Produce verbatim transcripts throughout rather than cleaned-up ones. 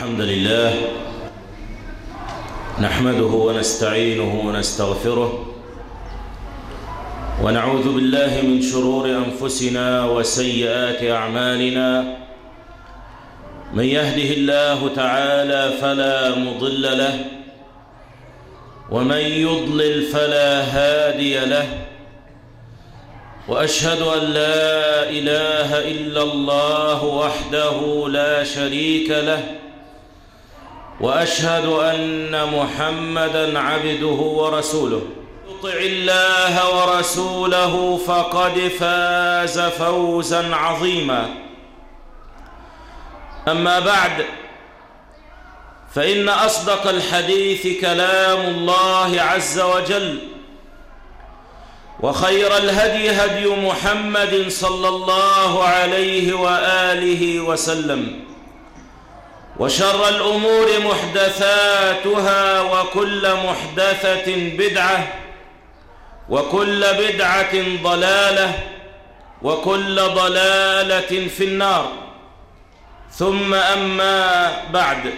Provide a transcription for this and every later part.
الحمد لله نحمده ونستعينه ونستغفره ونعوذ بالله من شرور أنفسنا وسيئات أعمالنا. من يهده الله تعالى فلا مضل له ومن يضلل فلا هادي له، وأشهد أن لا إله إلا الله وحده لا شريك له، وأشهد أن محمدًا عبده ورسوله. يطع الله ورسوله فقد فاز فوزًا عظيمًا. أما بعد، فإن أصدق الحديث كلام الله عز وجل، وخير الهدي هدي محمد صلى الله عليه وآله وسلم، وشر الأمور محدثاتها، وكل محدثة بدعة، وكل بدعة ضلالة، وكل ضلالة في النار. ثم أما بعد،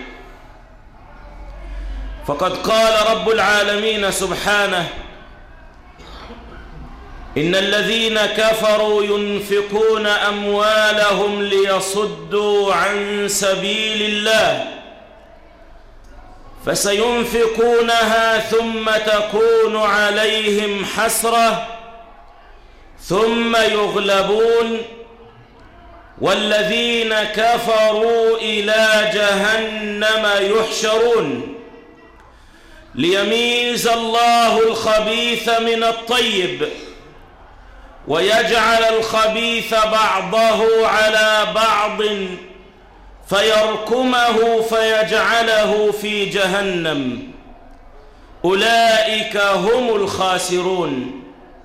فقد قال رب العالمين سبحانه: إن الذين كفروا ينفقون أموالهم ليصدوا عن سبيل الله فسينفقونها ثم تكون عليهم حسرة ثم يغلبون والذين كفروا إلى جهنم يحشرون ليميز الله الخبيث من الطيب ويجعل الخبيث بعضه على بعض فيركمه فيجعله في جهنم. أولئك هم الخاسرون.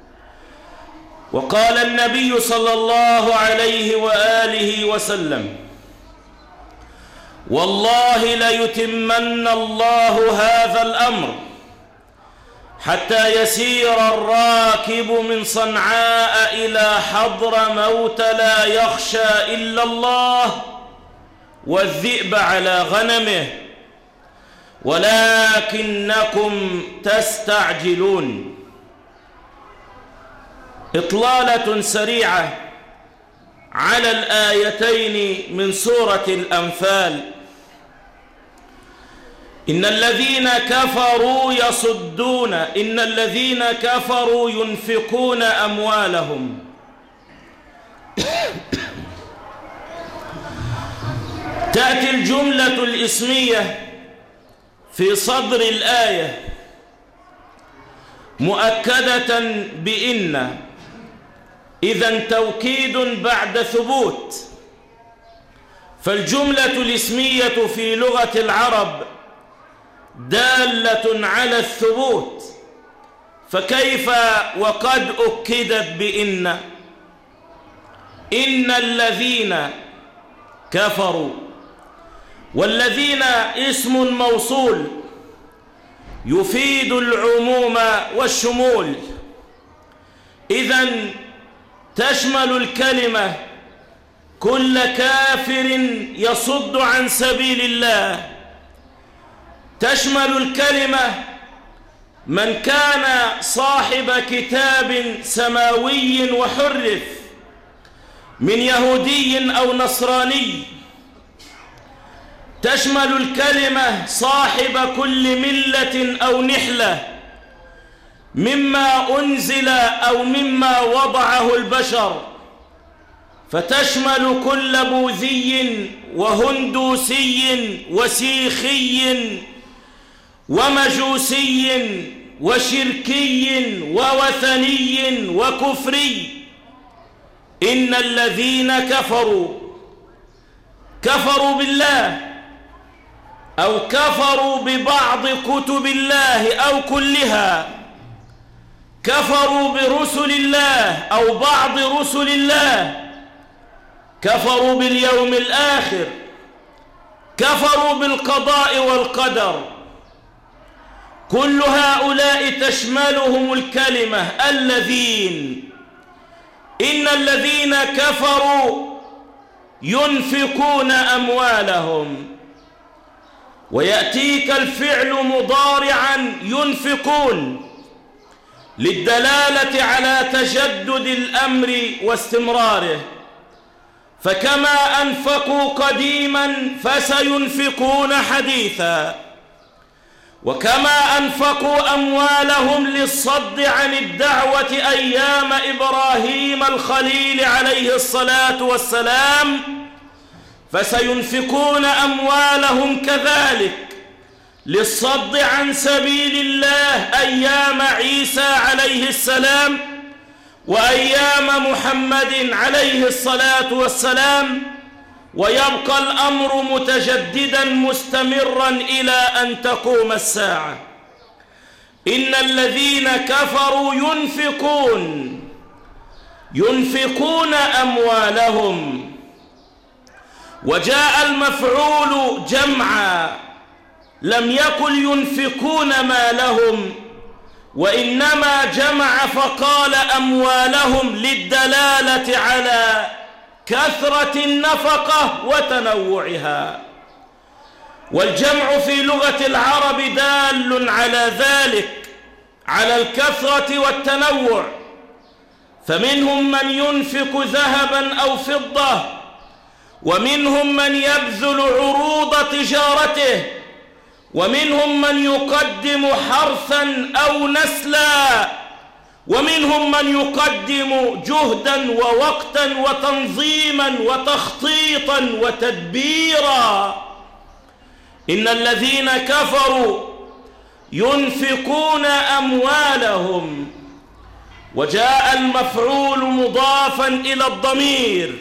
وقال النبي صلى الله عليه وآله وسلم: والله ليتمن الله هذا الأمر حتى يسير الراكب من صنعاء إلى حضرموت لا يخشى إلا الله والذئب على غنمه ولكنكم تستعجلون. إطلالة سريعة على الآيتين من سورة الأنفال. إن الذين كفروا يصدون إن الذين كفروا ينفقون أموالهم. تأتي الجملة الإسمية في صدر الآية مؤكدة بإن، إذن توكيد بعد ثبوت. فالجملة الإسمية في لغة العرب دالة على الثبوت، فكيف وقد أكدت بإن؟ إن الذين كفروا، والذين اسم موصول يفيد العموم والشمول، إذن تشمل الكلمة كل كافر يصد عن سبيل الله، تشمل الكلمة من كان صاحب كتاب سماوي وحرف من يهودي أو نصراني، تشمل الكلمة صاحب كل ملة أو نحلة مما أنزل أو مما وضعه البشر، فتشمل كل بوذي وهندوسي وسيخي ومجوسي وشركي ووثني وكفري. إن الذين كفروا كفروا بالله أو كفروا ببعض كتب الله أو كلها، كفروا برسل الله أو بعض رسل الله، كفروا باليوم الآخر، كفروا بالقضاء والقدر. كل هؤلاء تشملهم الكلمة الذين. إن الذين كفروا ينفقون أموالهم. ويأتيك الفعل مضارعا ينفقون للدلالة على تجدد الأمر واستمراره، فكما أنفقوا قديما فسينفقون حديثا، وكما أنفقوا أموالهم للصد عن الدعوة أيام إبراهيم الخليل عليه الصلاة والسلام فسينفقون أموالهم كذلك للصد عن سبيل الله أيام عيسى عليه السلام وأيام محمد عليه الصلاة والسلام، ويبقى الأمر متجددا مستمرا إلى أن تقوم الساعة. إن الذين كفروا ينفقون ينفقون أموالهم، وجاء المفعول جمعا، لم يقل ينفقون مالهم، وإنما جمع فقال أموالهم للدلالة على كثرة النفقة وتنوعها، والجمع في لغة العرب دال على ذلك، على الكثرة والتنوع، فمنهم من ينفق ذهبا أو فضة، ومنهم من يبذل عروض تجارته، ومنهم من يقدم حرثا أو نسلا، ومنهم من يقدم جهدا ووقتا وتنظيما وتخطيطا وتدبيرا. إن الذين كفروا ينفقون أموالهم، وجاء المفعول مضافا إلى الضمير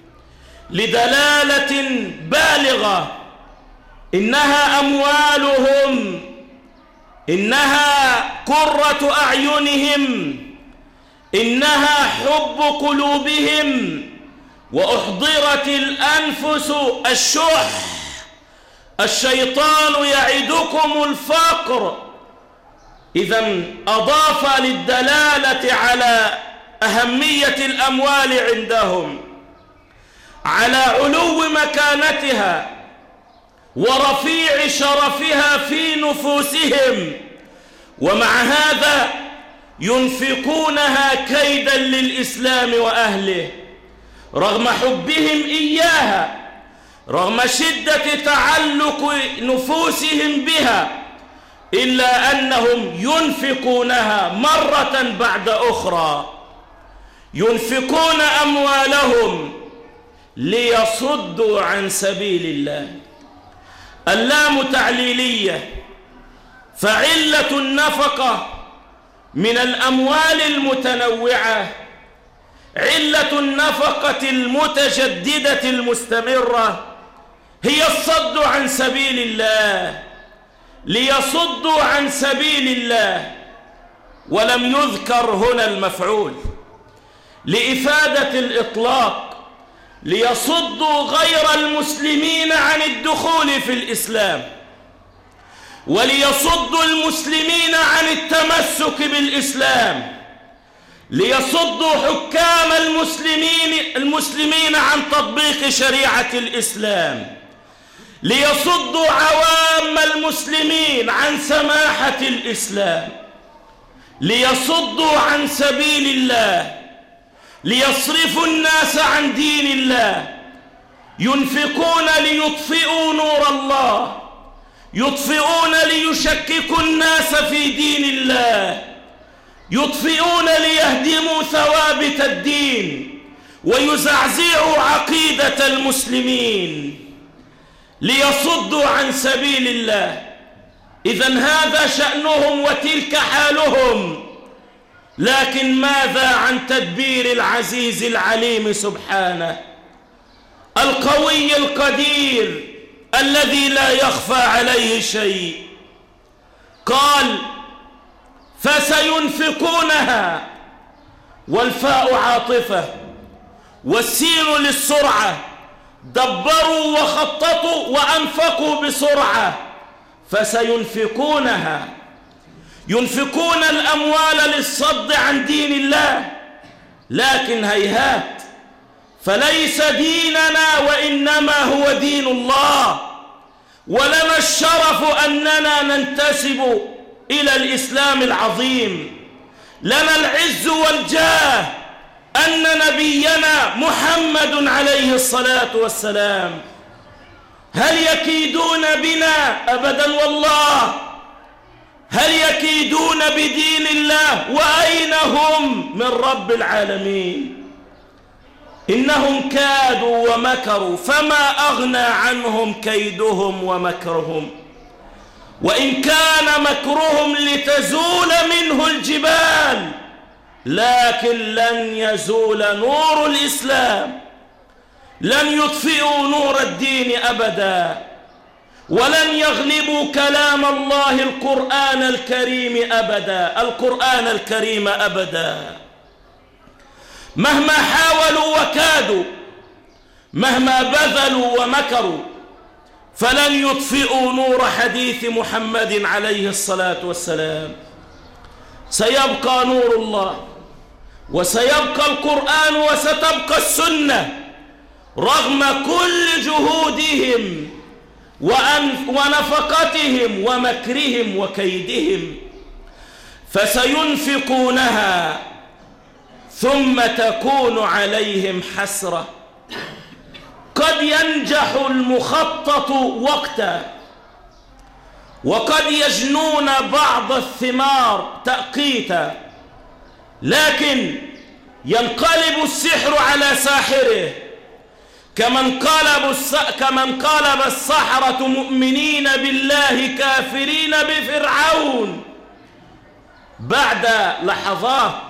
لدلالة بالغة، إنها أموالهم، إنها قرة أعينهم، إنها حب قلوبهم، وأحضرت الأنفس الشح. الشيطان يعدكم الفقر، إذا أضاف للدلالة على أهمية الأموال عندهم، على علو مكانتها ورفيع شرفها في نفوسهم، ومع هذا ينفقونها كيدا للإسلام وأهله، رغم حبهم إياها، رغم شدة تعلق نفوسهم بها، إلا أنهم ينفقونها مرة بعد أخرى. ينفقون أموالهم ليصدوا عن سبيل الله. اللام تعليلية، فعلة النفقة من الأموال المتنوعة، علة النفقة المتجددة المستمرة هي الصد عن سبيل الله، ليصدوا عن سبيل الله. ولم يذكر هنا المفعول لإفادة الإطلاق، ليصدوا غير المسلمين عن الدخول في الإسلام، وليصدوا المسلمين عن التمسك بالإسلام، ليصدوا حكام المسلمين المسلمين عن تطبيق شريعة الإسلام، ليصدوا عوام المسلمين عن سماحة الإسلام، ليصدوا عن سبيل الله، ليصرفوا الناس عن دين الله. ينفقون ليطفئوا نور الله، يطفئون ليشككوا الناس في دين الله، يطفئون ليهدموا ثوابت الدين ويزعزعوا عقيدة المسلمين، ليصدوا عن سبيل الله. إذن هذا شأنهم وتلك حالهم، لكن ماذا عن تدبير العزيز العليم سبحانه القوي القدير الذي لا يخفى عليه شيء؟ قال فسينفقونها، والفاء عاطفة والسين للسرعة، دبروا وخططوا وأنفقوا بسرعة، فسينفقونها، ينفقون الأموال للصد عن دين الله، لكن هيهات، فليس ديننا وإنما هو دين الله، ولنا الشرف أننا ننتسب إلى الإسلام العظيم. لنا العز والجاه أن نبينا محمد عليه الصلاة والسلام. هل يكيدون بنا؟ أبدا والله. هل يكيدون بدين الله؟ وأين هم من رب العالمين؟ إنهم كادوا ومكروا فما أغنى عنهم كيدهم ومكرهم، وإن كان مكرهم لتزول منه الجبال، لكن لن يزول نور الإسلام، لن يطفئوا نور الدين أبدا، ولن يغلبوا كلام الله القرآن الكريم أبدا، القرآن الكريم أبدا. مهما حاولوا وكادوا، مهما بذلوا ومكروا، فلن يطفئوا نور حديث محمد عليه الصلاة والسلام. سيبقى نور الله، وسيبقى القرآن، وستبقى السنة رغم كل جهودهم ونفقتهم ومكرهم وكيدهم، فسينفقونها ثم تكون عليهم حسرة. قد ينجح المخطط وقتا، وقد يجنون بعض الثمار تأقيتا، لكن ينقلب السحر على ساحره، كمن قلب كمن قلب السحرة مؤمنين بالله كافرين بفرعون بعد لحظات.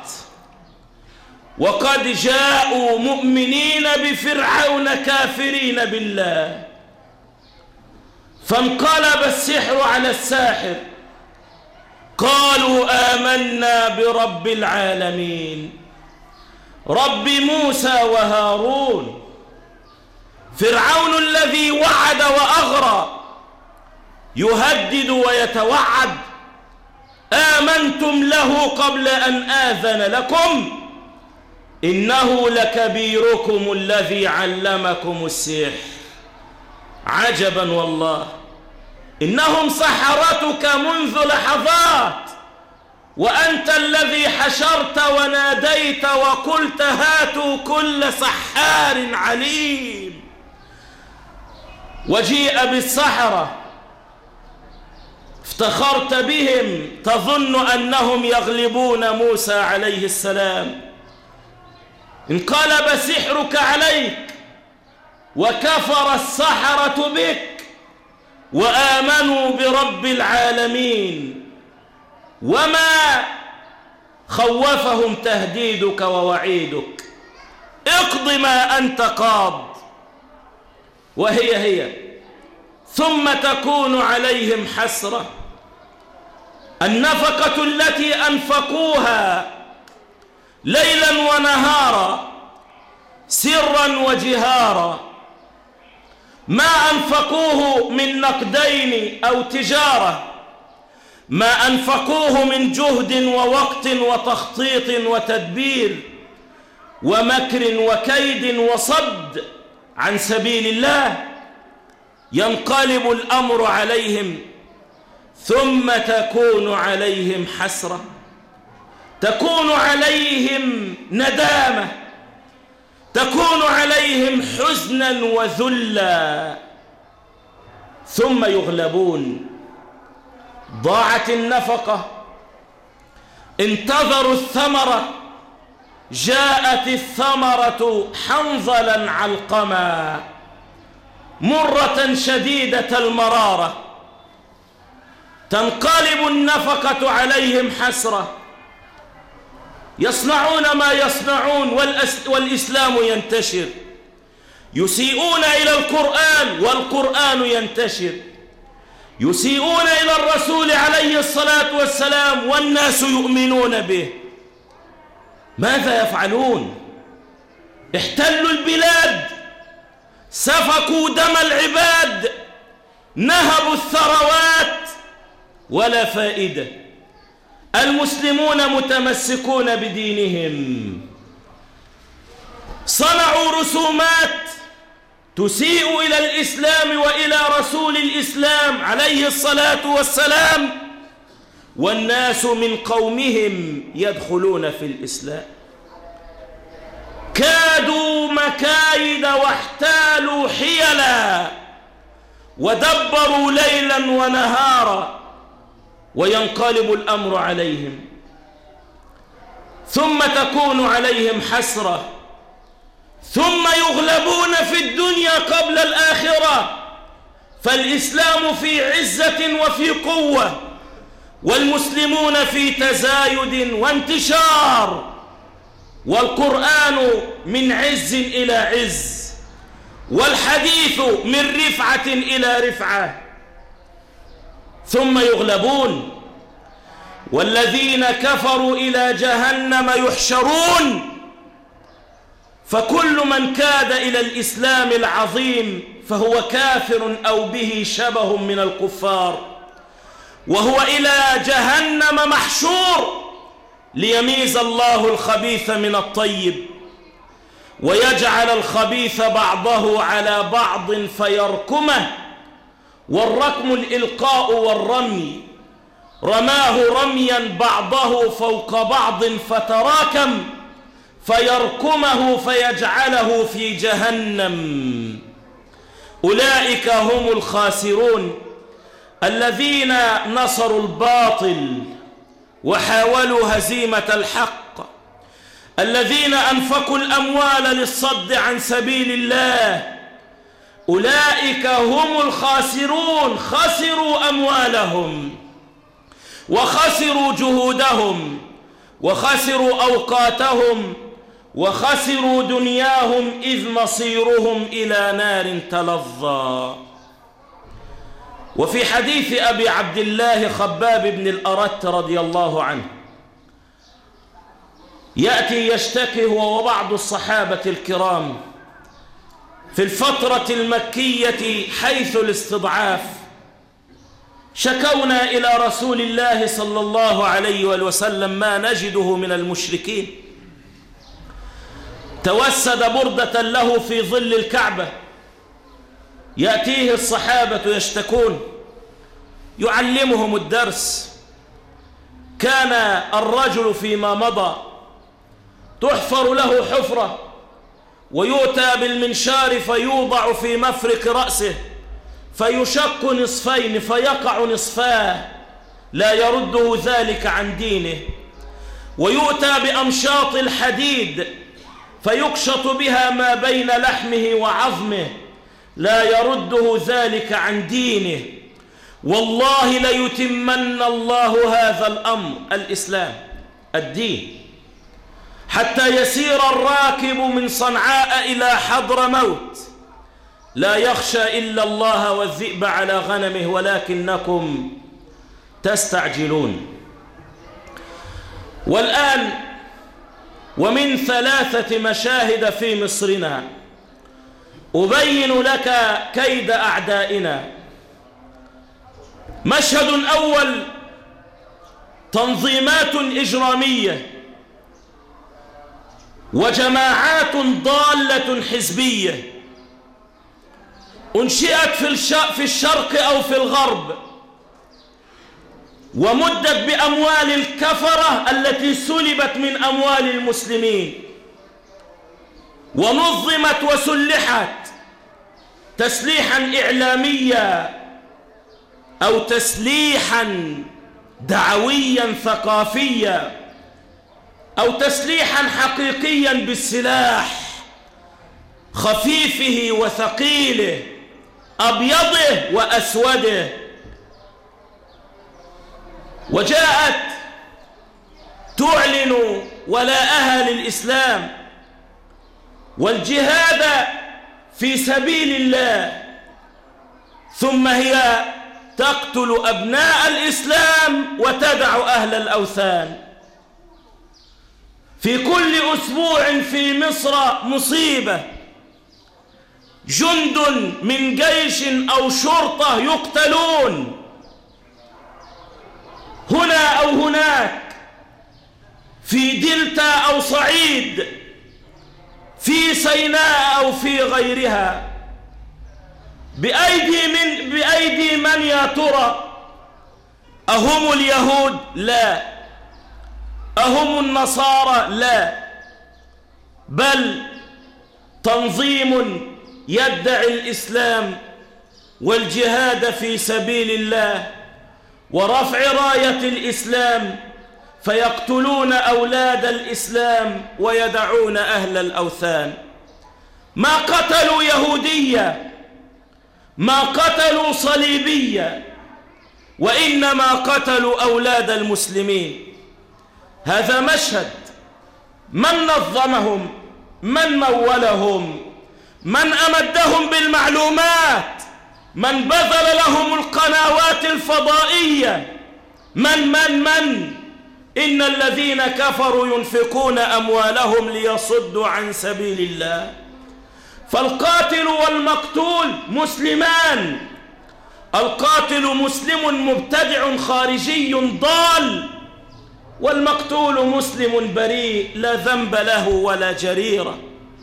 وقد جاءوا مؤمنين بفرعون كافرين بالله، فانقلب السحر على الساحر، قالوا آمنا برب العالمين، رب موسى وهارون. فرعون الذي وعد وأغرى يهدد ويتوعد، آمنتم له قبل أن آذن لكم، إنه لكبيركم الذي علمكم السحر. عجبا والله، إنهم سحرتك منذ لحظات، وأنت الذي حشرت وناديت وقلت هاتوا كل سحار عليم. وجيء بالسحرة افتخرت بهم، تظن أنهم يغلبون موسى عليه السلام. انقلب سحرك عليك، وكفر السحرة بك، وآمنوا برب العالمين، وما خوفهم تهديدك ووعيدك. اقض ما أنت قاض، وهي هي، ثم تكون عليهم حسرة. النفقة التي أنفقوها ليلا ونهارا، سرا وجهارا، ما أنفقوه من نقدين أو تجارة، ما أنفقوه من جهد ووقت وتخطيط وتدبير ومكر وكيد وصد عن سبيل الله، ينقلب الأمر عليهم، ثم تكون عليهم حسرة، تكون عليهم ندامة، تكون عليهم حزنا وذلا، ثم يغلبون. ضاعت النفقة، انتظروا الثمرة، جاءت الثمرة حنظلا علقما مرة شديدة المرارة، تنقلب النفقة عليهم حسرة، يصنعون ما يصنعون والإسلام ينتشر، يسيئون إلى القرآن والقرآن ينتشر، يسيئون إلى الرسول عليه الصلاة والسلام والناس يؤمنون به. ماذا يفعلون؟ احتلوا البلاد، سفكوا دم العباد، نهبوا الثروات، ولا فائدة. المسلمون متمسكون بدينهم، صنعوا رسومات تسيء إلى الإسلام وإلى رسول الإسلام عليه الصلاة والسلام، والناس من قومهم يدخلون في الإسلام. كادوا مكايد واحتالوا حيلا ودبروا ليلا ونهارا، وينقلب الأمر عليهم، ثم تكون عليهم حسرة، ثم يغلبون في الدنيا قبل الآخرة. فالإسلام في عزة وفي قوة، والمسلمون في تزايد وانتشار، والقرآن من عز إلى عز، والحديث من رفعة إلى رفعة، ثم يغلبون، والذين كفروا إلى جهنم يحشرون. فكل من كاد إلى الإسلام العظيم فهو كافر أو به شبه من الكفار، وهو إلى جهنم محشور، ليميز الله الخبيث من الطيب، ويجعل الخبيث بعضه على بعض فيركمه. والركم الإلقاء والرمي، رماه رميا بعضه فوق بعض فتراكم، فيركمه فيجعله في جهنم. أولئك هم الخاسرون الذين نصروا الباطل وحاولوا هزيمة الحق، الذين أنفقوا الأموال للصد عن سبيل الله. أولئك هم الخاسرون، خسروا أموالهم وخسروا جهودهم وخسروا أوقاتهم وخسروا دنياهم، إذ مصيرهم إلى نار تلظى. وفي حديث أبي عبد الله خباب بن الأرت رضي الله عنه، يأتي يشتكي هو وبعض الصحابة الكرام في الفترة المكية حيث الاستضعاف، شكونا إلى رسول الله صلى الله عليه وسلم ما نجده من المشركين. توسد بردة له في ظل الكعبة، يأتيه الصحابة يشتكون، يعلمهم الدرس. كان الرجل فيما مضى تحفر له حفرة، ويؤتى بالمنشار فيوضع في مفرق رأسه، فيشق نصفين فيقع نصفاه، لا يرده ذلك عن دينه. ويؤتى بأمشاط الحديد فيقشط بها ما بين لحمه وعظمه، لا يرده ذلك عن دينه. والله ليتمن الله هذا الأمر، الإسلام الدين، حتى يسير الراكب من صنعاء إلى حضر موت لا يخشى إلا الله والذئب على غنمه، ولكنكم تستعجلون. والآن ومن ثلاثة مشاهد في مصرنا أبين لك كيد أعدائنا. مشهد أول، تنظيمات إجرامية وجماعات ضالة حزبية أنشئت في الشرق أو في الغرب، ومدت بأموال الكفرة التي سلبت من أموال المسلمين، ونظمت وسلحت تسليحا إعلاميا أو تسليحا دعويا ثقافيا أو تسليحا حقيقيا بالسلاح، خفيفه وثقيله، أبيضه وأسوده. وجاءت تعلن ولاءها للإسلام والجهاد في سبيل الله، ثم هي تقتل أبناء الإسلام وتدع أهل الأوثان. في كل أسبوع في مصر مصيبة، جند من جيش أو شرطة يقتلون هنا أو هناك، في دلتا أو صعيد، في سيناء أو في غيرها. بأيدي من, بأيدي من يا ترى؟ أهم اليهود؟ لا. أهم النصارى؟ لا، بل تنظيم يدعي الإسلام والجهاد في سبيل الله ورفع راية الإسلام، فيقتلون أولاد الإسلام ويدعون أهل الأوثان. ما قتلوا يهودية، ما قتلوا صليبية، وإنما قتلوا أولاد المسلمين. هذا مشهد من نظمهم؟ من مولهم؟ من أمدهم بالمعلومات؟ من بذل لهم القنوات الفضائية؟ من من من إن الذين كفروا ينفقون أموالهم ليصدوا عن سبيل الله. فالقاتل والمقتول مسلمان. القاتل مسلم مبتدع خارجي ضال، والمقتول مسلم بريء لا ذنب له ولا جريرة.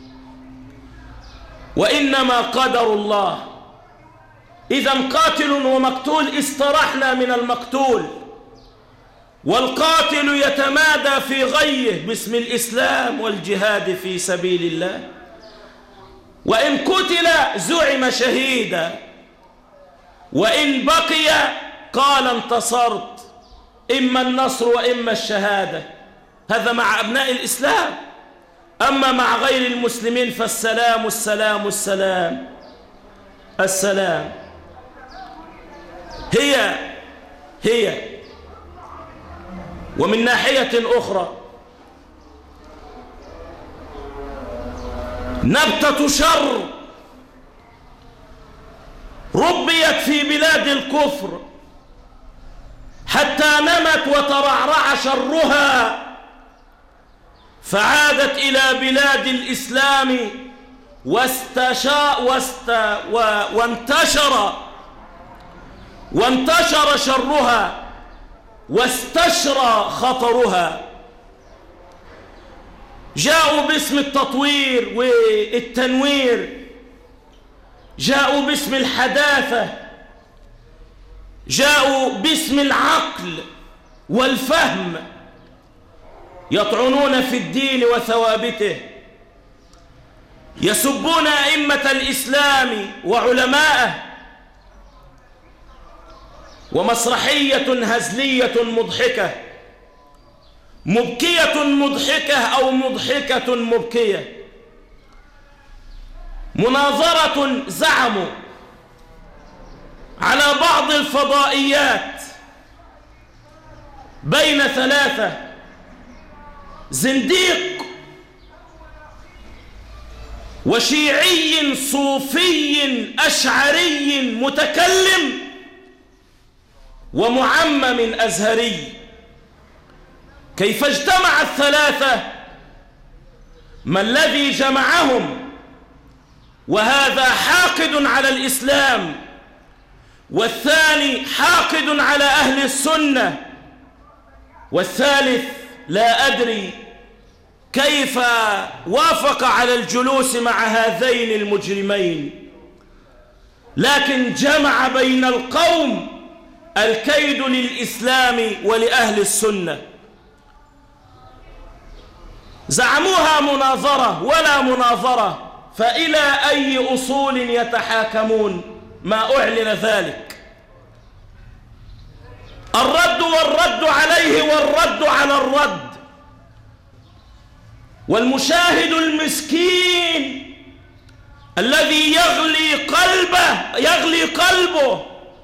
وإنما قدر الله. إذا قاتل ومقتول استرحنا من المقتول، والقاتل يتمادى في غيه باسم الإسلام والجهاد في سبيل الله، وإن قتل زعم شهيدا، وإن بقي قال انتصرت، إما النصر وإما الشهادة. هذا مع أبناء الإسلام. أما مع غير المسلمين فالسلام السلام السلام السلام. هي هي ومن ناحية أخرى نبتة شر ربيت في بلاد الكفر حتى نمت وترعرع شرها، فعادت إلى بلاد الإسلام واستشا واست وانتشر وانتشر شرها واستشرى خطرها. جاءوا باسم التطوير والتنوير، جاءوا باسم الحداثة، جاءوا باسم العقل والفهم، يطعنون في الدين وثوابته، يسبون أئمة الإسلام وعلماءه. ومسرحية هزلية مضحكة، مبكية مضحكة أو مضحكة مبكية. مناظرة زعموا على بعض الفضائيات بين ثلاثة: زنديق وشيعي صوفي أشعري متكلم ومعمم أزهري. كيف اجتمع الثلاثة؟ ما الذي جمعهم؟ وهذا حاقد على الإسلام، والثاني حاقد على أهل السنة، والثالث لا أدري كيف وافق على الجلوس مع هذين المجرمين، لكن جمع بين القوم الكيد للإسلام ولأهل السنة. زعموها مناظرة ولا مناظرة، فإلى أي أصول يتحاكمون؟ ما أعلن ذلك. الرد والرد عليه والرد على الرد. والمشاهد المسكين الذي يغلي قلبه يغلي قلبه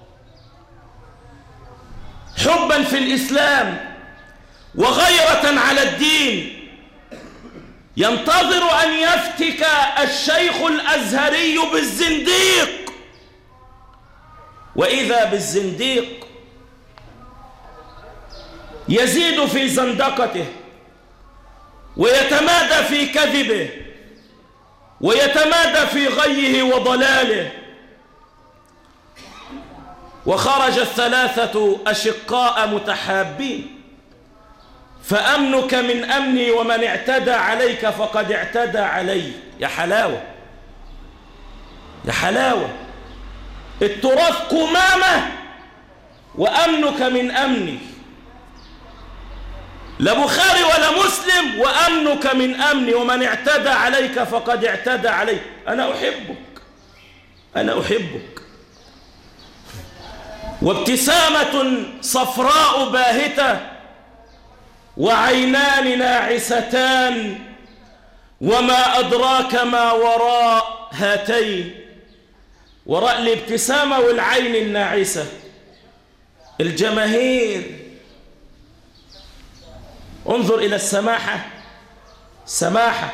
حبا في الإسلام وغيرة على الدين ينتظر أن يفتك الشيخ الأزهري بالزنديق، وإذا بالزنديق يزيد في زندقته ويتمادى في كذبه ويتمادى في غيه وضلاله. وخرج الثلاثة أشقاء متحابين، فأمنك من أمني، ومن اعتدى عليك فقد اعتدى علي. يا حلاوة يا حلاوة. التراث قمامة وأمنك من أمني، لا بخاري ولا مسلم وأمنك من أمني، ومن اعتدى عليك فقد اعتدى عليك. أنا أحبك، أنا أحبك. وابتسامة صفراء باهتة وعينان ناعستان، وما أدراك ما وراء هاتين. وراء الابتسامة والعين الناعسة الجماهير. انظر إلى السماحة، سماحة،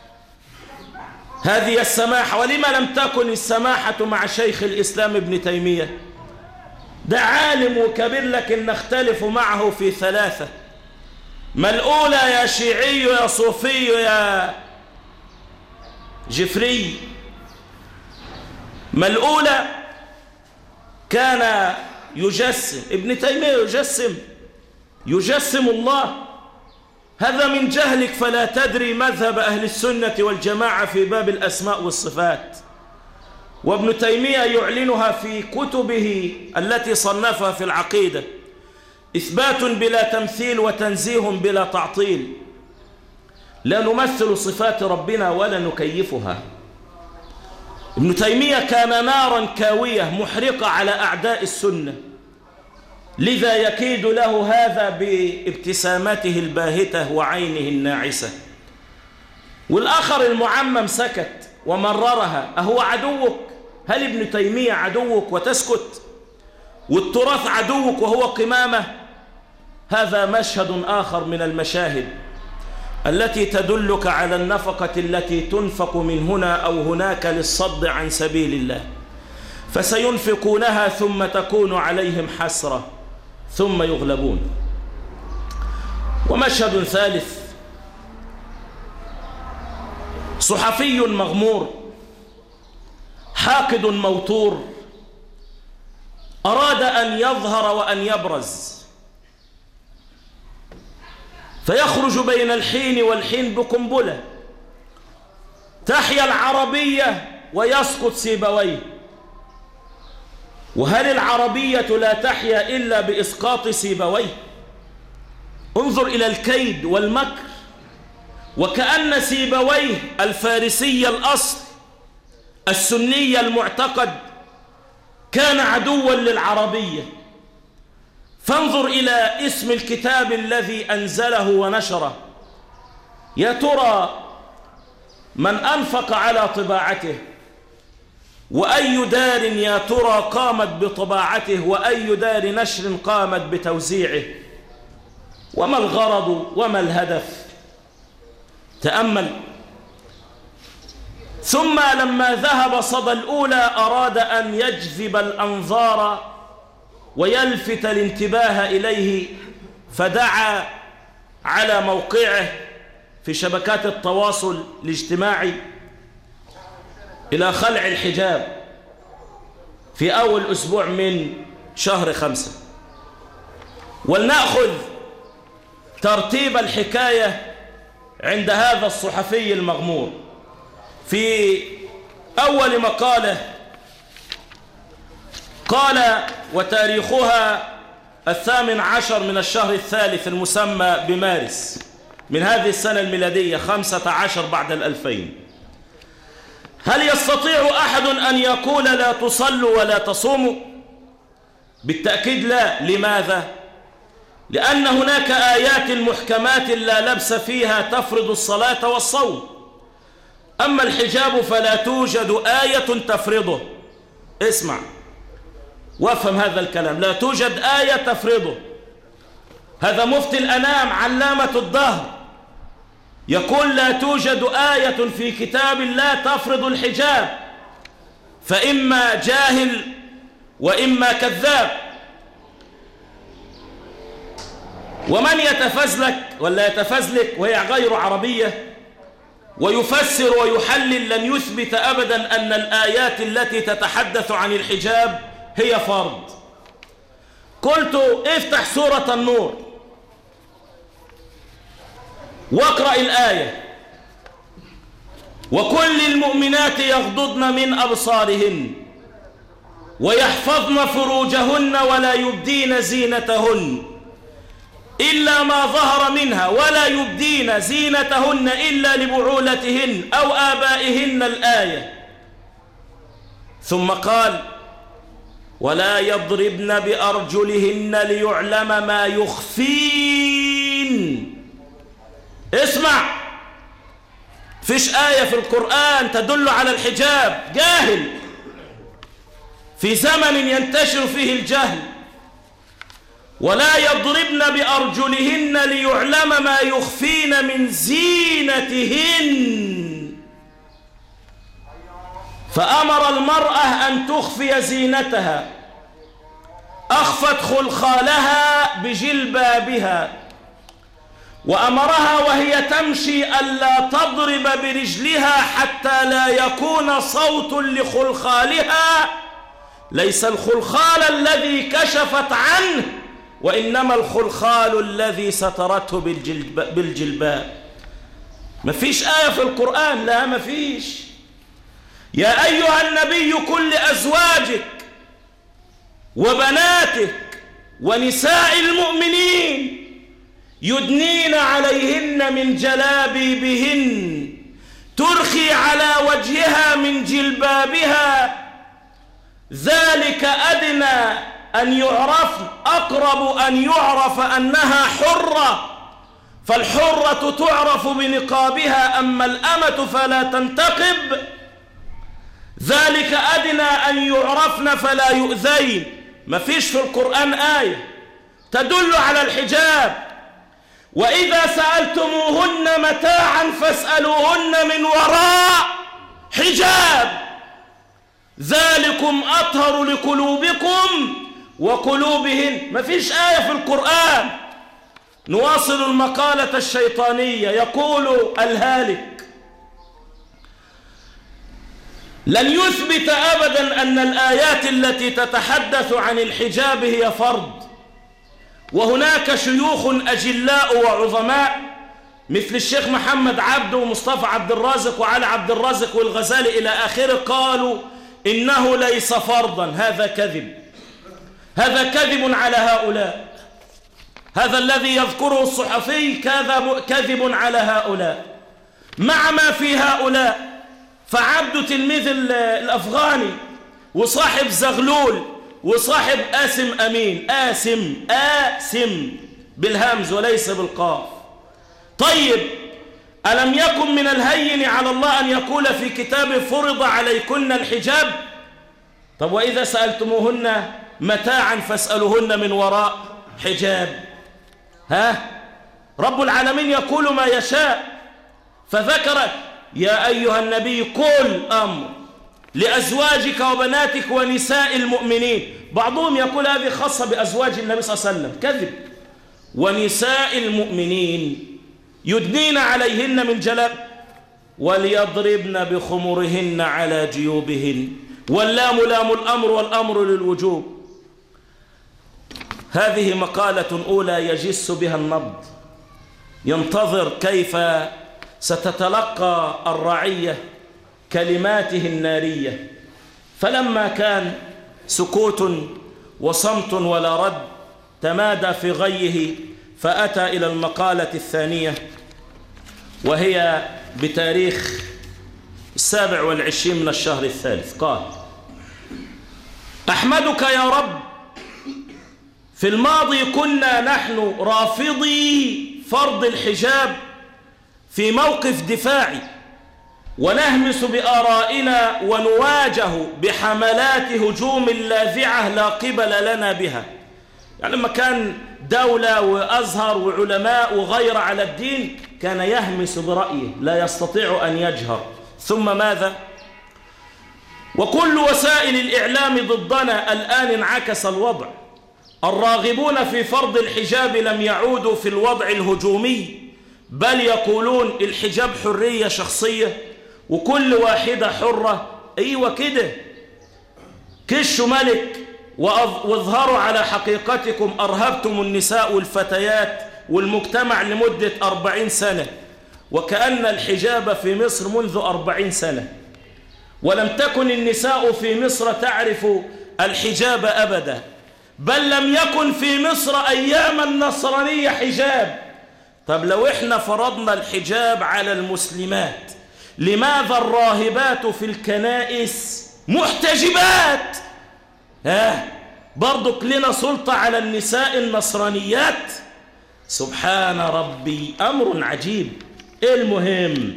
هذه السماحة. ولما لم تكن السماحة مع شيخ الإسلام ابن تيمية؟ ده عالم وكبير، لكن نختلف معه في ثلاثة. ما الأولى يا شيعي يا صوفي يا جفري؟ ما الأولى كان يجسم، ابن تيمية يجسم يجسم الله. هذا من جهلك، فلا تدري مذهب أهل السنة والجماعة في باب الأسماء والصفات. وابن تيمية يعلنها في كتبه التي صنفها في العقيدة: إثبات بلا تمثيل وتنزيه بلا تعطيل. لا نمثل صفات ربنا ولا نكيفها. ابن تيمية كان نارا كاوية محرقة على أعداء السنة، لذا يكيد له هذا بابتسامته الباهتة وعينه الناعسة. والآخر المعمم سكت ومررها. أهو عدوك؟ هل ابن تيمية عدوك وتسكت؟ والتراث عدوك وهو قمامة؟ هذا مشهد آخر من المشاهد التي تدلك على النفقة التي تنفق من هنا أو هناك للصد عن سبيل الله، فسينفقونها ثم تكون عليهم حسرة ثم يغلبون. ومشهد ثالث: صحفي مغمور حاقد موتور أراد أن يظهر وأن يبرز، فيخرج بين الحين والحين بقنبلة تحيا العربية ويسقط سيبويه. وهل العربية لا تحيا إلا بإسقاط سيبويه؟ انظر إلى الكيد والمكر. وكأن سيبويه الفارسي الأصل السني المعتقد كان عدوا للعربية. فانظر إلى اسم الكتاب الذي أنزله ونشره. يا ترى من أنفق على طباعته؟ وأي دار يا ترى قامت بطباعته؟ وأي دار نشر قامت بتوزيعه؟ وما الغرض وما الهدف؟ تأمل. ثم لما ذهب صدى الأولى أراد أن يجذب الأنظار ويلفت الانتباه إليه، فدعا على موقعه في شبكات التواصل الاجتماعي إلى خلع الحجاب في أول أسبوع من شهر خمسة. ولنأخذ ترتيب الحكاية عند هذا الصحفي المغمور. في أول مقالة قال: وتاريخها الثامن عشر من الشهر الثالث المسمى بمارس من هذه السنة الميلادية خمسة عشر بعد الألفين: هل يستطيع أحد أن يقول لا تصلوا ولا تصوموا؟ بالتأكيد لا. لماذا؟ لأن هناك آيات محكمات لا لبس فيها تفرض الصلاة والصوم. أما الحجاب فلا توجد آية تفرضه. اسمع وافهم هذا الكلام، لا توجد آية تفرضه. هذا مفتي الأنام علامة الدهر يقول لا توجد آية في كتاب الله تفرض الحجاب، فإما جاهل وإما كذاب. ومن يتفزلك ولا يتفزلك وهي غير عربية ويفسر ويحلل لن يثبت أبدا أن الآيات التي تتحدث عن الحجاب هي فرض. قلت افتح سورة النور واقرأ الآية: وكل المؤمنات يغضضن من أبصارهن ويحفظن فروجهن ولا يبدين زينتهن إلا ما ظهر منها ولا يبدين زينتهن إلا لبعولتهن أو آبائهن الآية. ثم قال ولا يضربن بأرجلهن ليعلم ما يخفين. اسمع، فيش آية في القرآن تدل على الحجاب. جاهل في زمن ينتشر فيه الجهل. ولا يضربن بأرجلهن ليعلم ما يخفين من زينتهن، فأمر المرأة أن تخفي زينتها، أخفت خلخالها بجلبابها، وأمرها وهي تمشي ألا تضرب برجلها حتى لا يكون صوت لخلخالها، ليس الخلخال الذي كشفت عنه، وإنما الخلخال الذي سترته بالجلباب. ما فيش آية في القرآن، لا ما فيش. يا أيها النبي قل لأزواجك وبناتك ونساء المؤمنين يدنين عليهن من جلابيبهن ترخي على وجهها من جلبابها، ذلك أدنى أن يعرف، أقرب أن يعرف أنها حرة، فالحرة تعرف بنقابها، أما الأمة فلا تنتقب. ذلك أدنى أن يعرفن فلا يؤذين. ما فيش في القرآن آية تدل على الحجاب. وإذا سألتموهن متاعا فاسألوهن من وراء حجاب، ذلكم أطهر لقلوبكم وقلوبهن. ما فيش آية في القرآن. نواصل المقالة الشيطانية. يقول الهالك لن يثبت أبدا أن الآيات التي تتحدث عن الحجاب هي فرض، وهناك شيوخ أجلاء وعظماء مثل الشيخ محمد عبده ومصطفى عبد الرازق وعلي عبد الرازق والغزالي إلى آخره قالوا إنه ليس فرضا. هذا كذب، هذا كذب على هؤلاء. هذا الذي يذكره الصحفي كذب, كذب على هؤلاء. مع ما في هؤلاء فعبده تلميذ الأفغاني وصاحب زغلول وصاحب آسم أمين، آسم آسم بالهمز وليس بالقاف. طيب ألم يكن من الهين على الله أن يقول في كتابه فرض عليكن الحجاب؟ طب وإذا سألتموهن متاعا فاسألوهن من وراء حجاب. ها رب العالمين يقول ما يشاء، فذكر يا أيها النبي قل أمر لأزواجك وبناتك ونساء المؤمنين. بعضهم يقول هذه خاصة بأزواج النبي صلى الله عليه وسلم، كذب. ونساء المؤمنين يدنين عليهن من جلاب وليضربن بخمرهن على جيوبهن، واللام لام الأمر والأمر للوجوب. هذه مقالة أولى يجس بها النبض، ينتظر كيف ستتلقى الرعية كلماته النارية. فلما كان سكوت وصمت ولا رد تمادى في غيه، فأتى إلى المقالة الثانية وهي بتاريخ السابع والعشرين من الشهر الثالث. قال أحمدك يا رب، في الماضي كنا نحن رافضي فرض الحجاب في موقف دفاعي، ونهمس بآرائنا ونواجه بحملات هجوم لاذعة لا قبل لنا بها. يعني لما كان دولة وأزهر وعلماء وغير على الدين كان يهمس برأيه لا يستطيع أن يجهر. ثم ماذا؟ وكل وسائل الإعلام ضدنا الآن انعكس الوضع. الراغبون في فرض الحجاب لم يعودوا في الوضع الهجومي، بل يقولون الحجاب حرية شخصية وكل واحدة حرة. أيوة كده، كشوا ملك واظهروا على حقيقتكم. أرهبتم النساء والفتيات والمجتمع لمدة أربعين سنة، وكأن الحجاب في مصر منذ أربعين سنة، ولم تكن النساء في مصر تعرف الحجاب أبدا، بل لم يكن في مصر أيام النصرانية حجاب. طب لو احنا فرضنا الحجاب على المسلمات، لماذا الراهبات في الكنائس محتجبات؟ ها برضك لنا سلطة على النساء النصرانيات؟ سبحان ربي، أمر عجيب. المهم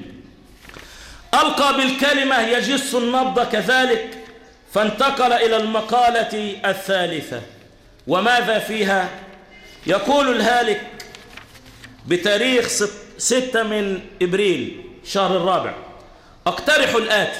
ألقى بالكلمة يجس النبض كذلك، فانتقل إلى المقالة الثالثة، وماذا فيها؟ يقول الهالك بتاريخ ستة من إبريل شهر الرابع: اقترح الآتي.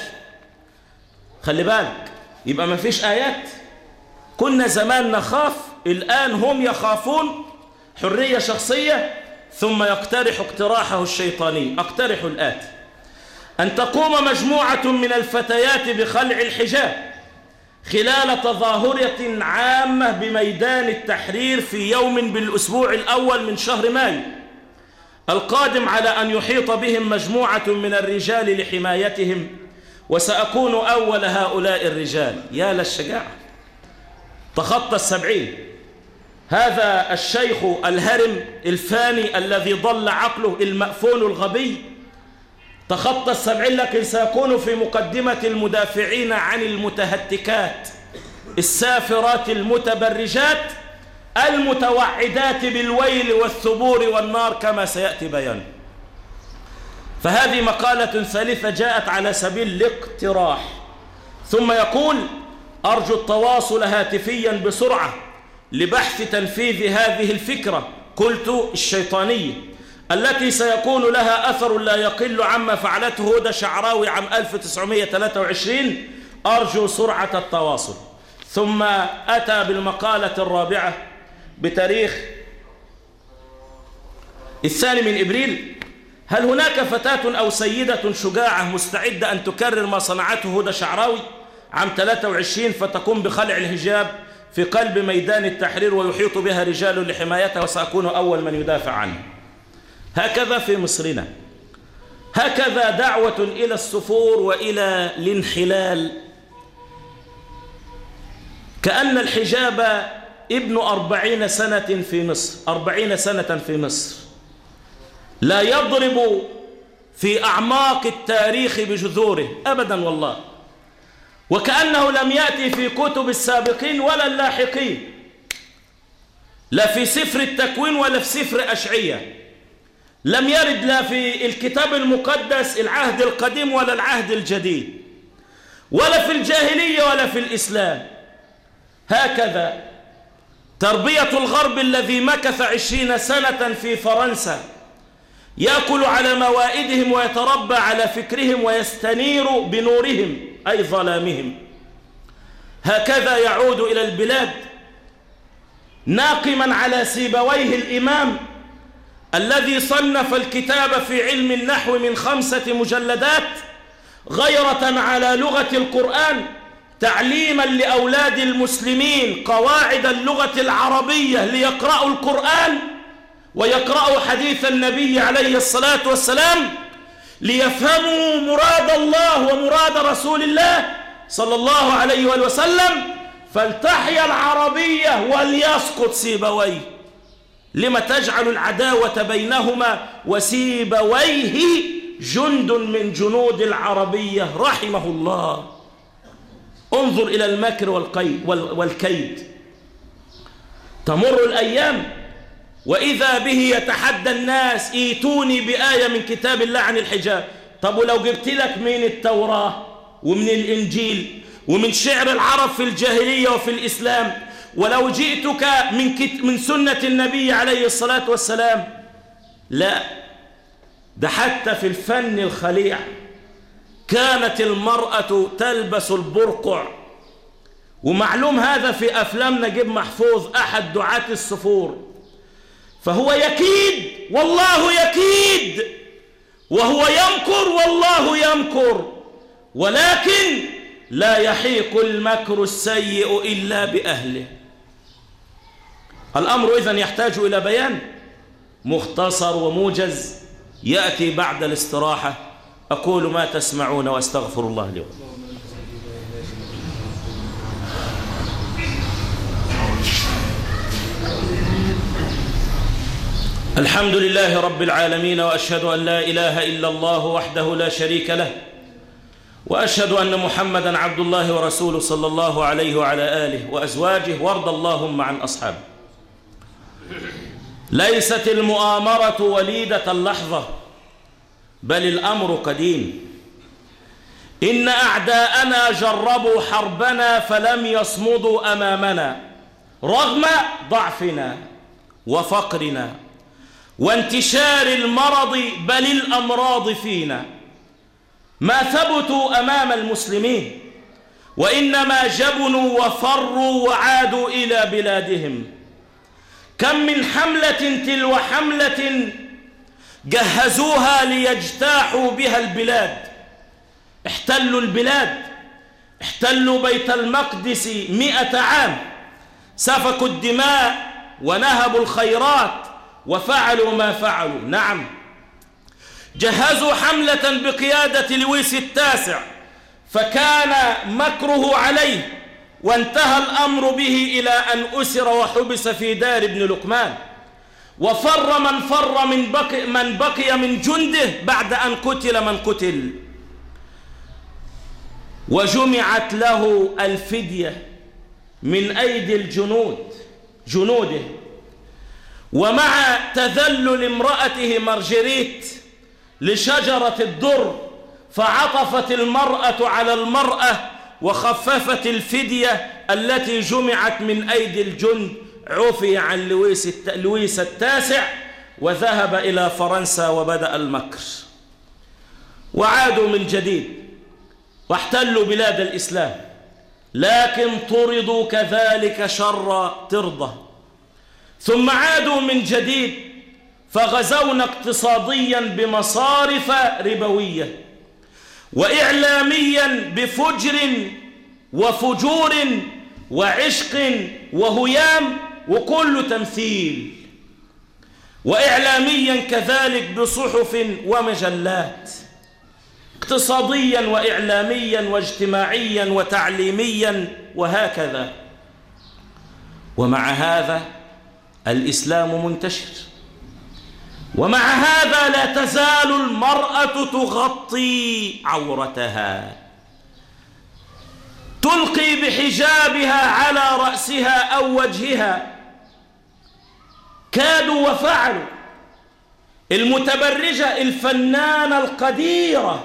خلي بالك، يبقى ما فيش آيات. كنا زمان نخاف، الآن هم يخافون. حرية شخصية، ثم يقترح اقتراحه الشيطاني. اقترح الآتي: أن تقوم مجموعة من الفتيات بخلع الحجاب خلال تظاهرة عامة بميدان التحرير في يوم بالأسبوع الأول من شهر مايو القادم، على أن يحيط بهم مجموعة من الرجال لحمايتهم، وسأكون أول هؤلاء الرجال. يا للشجاعة، تخطى السبعين. هذا الشيخ الهرم الفاني الذي ضل عقله، المأفون الغبي، تخطى السبعين، لكن سيكون في مقدمة المدافعين عن المتهتكات السافرات المتبرجات المتوعدات بالويل والثبور والنار، كما سيأتي بيانه. فهذه مقالة ثالثة جاءت على سبيل الاقتراح. ثم يقول: أرجو التواصل هاتفيا بسرعة لبحث تنفيذ هذه الفكرة، قلت الشيطانية، التي سيكون لها أثر لا يقل عما فعلته هدى شعراوي عام ألف وتسعمائة وثلاثة وعشرين. أرجو سرعة التواصل. ثم أتى بالمقالة الرابعة بتاريخ الثاني من إبريل: هل هناك فتاة أو سيدة شجاعة مستعدة أن تكرر ما صنعته هدى شعراوي عام ثلاثة وعشرين، فتقوم بخلع الحجاب في قلب ميدان التحرير ويحيط بها رجال لحمايتها، وسأكون أول من يدافع عنه؟ هكذا في مصرنا، هكذا دعوة إلى السفور وإلى الانحلال، كأن الحجاب ابن أربعين سنة في مصر، أربعين سنة في مصر، لا يضرب في أعماق التاريخ بجذوره أبدا والله، وكأنه لم يأتي في كتب السابقين ولا اللاحقين، لا في سفر التكوين ولا في سفر أشعية، لم يرد لا في الكتاب المقدس العهد القديم ولا العهد الجديد، ولا في الجاهلية ولا في الإسلام. هكذا تربية الغرب الذي مكث عشرين سنة في فرنسا، يأكل على موائدهم ويتربى على فكرهم ويستنير بنورهم أي ظلامهم، هكذا يعود إلى البلاد ناقما على سيبويه الإمام الذي صنف الكتاب في علم النحو من خمسة مجلدات غيرة على لغة القرآن، تعليما لأولاد المسلمين قواعد اللغة العربية ليقرأوا القرآن ويقرأوا حديث النبي عليه الصلاة والسلام، ليفهموا مراد الله ومراد رسول الله صلى الله عليه وسلم، فلتحيا العربية وليسقط سيبويه. لما تجعل العداوة بينهما وسيبويه جند من جنود العربية رحمه الله؟ انظر إلى المكر والكيد. تمر الأيام وإذا به يتحدى الناس: ايتوني بآية من كتاب الله عن الحجاب. طب ولو جبت لك من التوراة ومن الإنجيل ومن شعر العرب في الجاهلية وفي الإسلام، ولو جئتك من, كت... من سنة النبي عليه الصلاة والسلام، لا، ده حتى في الفن الخليع كانت المرأة تلبس البرقع، ومعلوم هذا في أفلام نجيب محفوظ أحد دعاة السفور، فهو يكيد والله يكيد، وهو يمكر والله يمكر، ولكن لا يحيق المكر السيء إلا بأهله. الأمر إذن يحتاج إلى بيان مختصر وموجز يأتي بعد الاستراحة. أقول ما تسمعون وأستغفر الله لي ولكم. الحمد لله رب العالمين، وأشهد أن لا إله إلا الله وحده لا شريك له، وأشهد أن محمدا عبد الله ورسوله صلى الله عليه وعلى آله وأزواجه، وارض اللهم عن أصحابه. ليست المؤامرة وليدة اللحظة، بل الأمر قديم. إن أعداءنا جربوا حربنا فلم يصمدوا أمامنا رغم ضعفنا وفقرنا وانتشار المرض بل الأمراض فينا. ما ثبتوا أمام المسلمين، وإنما جبنوا وفروا وعادوا إلى بلادهم. كم من حملة تلو حملة جهزوها ليجتاحوا بها البلاد. احتلوا البلاد، احتلوا بيت المقدس مئة عام، سفكوا الدماء ونهبوا الخيرات وفعلوا ما فعلوا. نعم، جهزوا حملة بقيادة لويس التاسع، فكان مكره عليه، وانتهى الأمر به إلى أن أسر وحبس في دار ابن لقمان، وفر من فر من بقي من بقي من جنده بعد أن قتل من قتل. وجمعت له الفدية من أيدي الجنود جنوده. ومع تذلل امرأته مارجريت لشجرة الدر، فعطفت المرأة على المرأة وخففت الفدية التي جمعت من أيدي الجند. عفي عن لويس, الت... لويس التاسع، وذهب إلى فرنسا وبدأ المكر. وعادوا من جديد واحتلوا بلاد الإسلام، لكن طردوا كذلك شر طردة. ثم عادوا من جديد فغزونا اقتصاديا بمصارف ربوية، وإعلاميا بفجر وفجور وعشق وهيام وكل تمثيل، وإعلاميا كذلك بصحف ومجلات، اقتصاديا وإعلاميا واجتماعيا وتعليميا وهكذا. ومع هذا الإسلام منتشر، ومع هذا لا تزال المرأة تغطي عورتها، تلقي بحجابها على رأسها أو وجهها. كادوا وفعلوا. المتبرجة الفنانة القديرة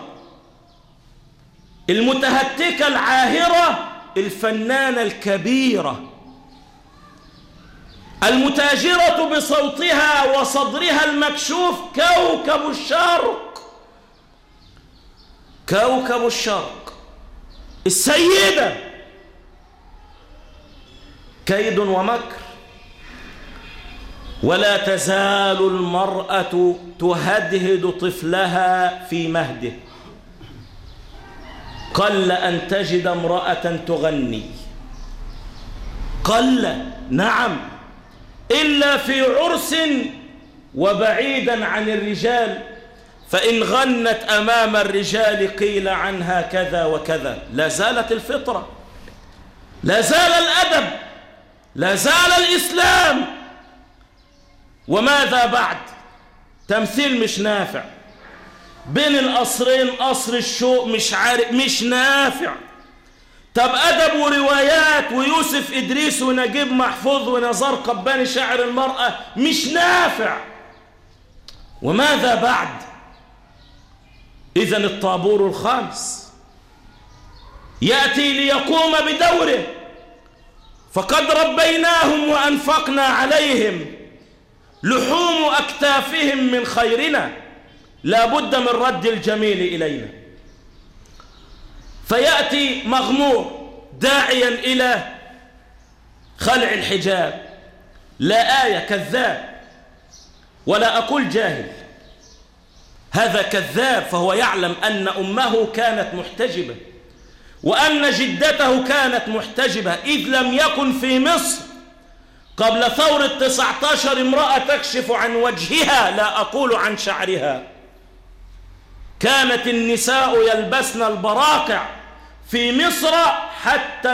المتهتكة العاهرة الفنانة الكبيرة المتاجرة بصوتها وصدرها المكشوف كوكب الشرق كوكب الشرق السيدة. كيد ومكر. ولا تزال المرأة تهدهد طفلها في مهده. قل أن تجد امرأة تغني، قل، نعم، إلا في عرس وبعيدا عن الرجال، فإن غنت أمام الرجال قيل عنها كذا وكذا. لا زالت الفطرة، لا زال الأدب، لا زال الإسلام. وماذا بعد؟ تمثيل مش نافع، بين القصرين قصر الشوق مش عارف، مش نافع. طب أدب وروايات ويوسف إدريس ونجيب محفوظ ونزار قباني شاعر المرأة مش نافع. وماذا بعد؟ إذن الطابور الخامس يأتي ليقوم بدوره، فقد ربيناهم وأنفقنا عليهم، لحوم أكتافهم من خيرنا، لا بد من رد الجميل إلينا. فيأتي مغمور داعيا إلى خلع الحجاب. لا آية، كذاب، ولا أقول جاهل، هذا كذاب، فهو يعلم أن أمه كانت محتجبة وأن جدته كانت محتجبة، إذ لم يكن في مصر قبل ثورة تسعة عشر امرأة تكشف عن وجهها، لا أقول عن شعرها. كانت النساء يلبسن البراقع في مصر حتى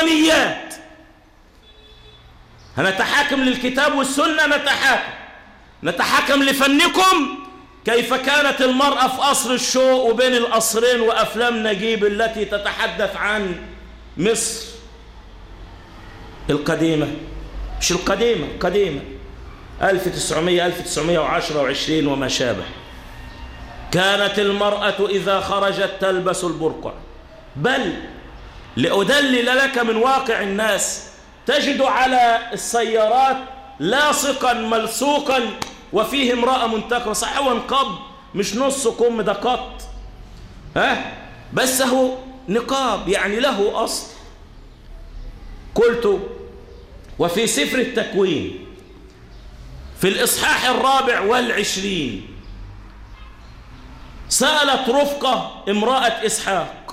النصرانيات. هنتحاكم للكتاب والسنة، نتحاكم، نتحكم لفنكم. كيف كانت المرأة في قصر الشوق وبين القصرين وأفلام نجيب التي تتحدث عن مصر القديمة، مش القديمة، القديمة ألف وتسعمائة ألف وتسعمائة وعشرة وعشرين وما شابه. كانت المرأة إذا خرجت تلبس البرقع، بل لأدلل لك من واقع الناس تجد على السيارات لاصقا ملصوقا وفيه امرأة منتقبة، صح هو نقاب مش نص كم ده قط، ها بس هو نقاب يعني له أصل. قلت وفي سفر التكوين في الإصحاح الرابع والعشرين سألت رفقة امرأة إسحاق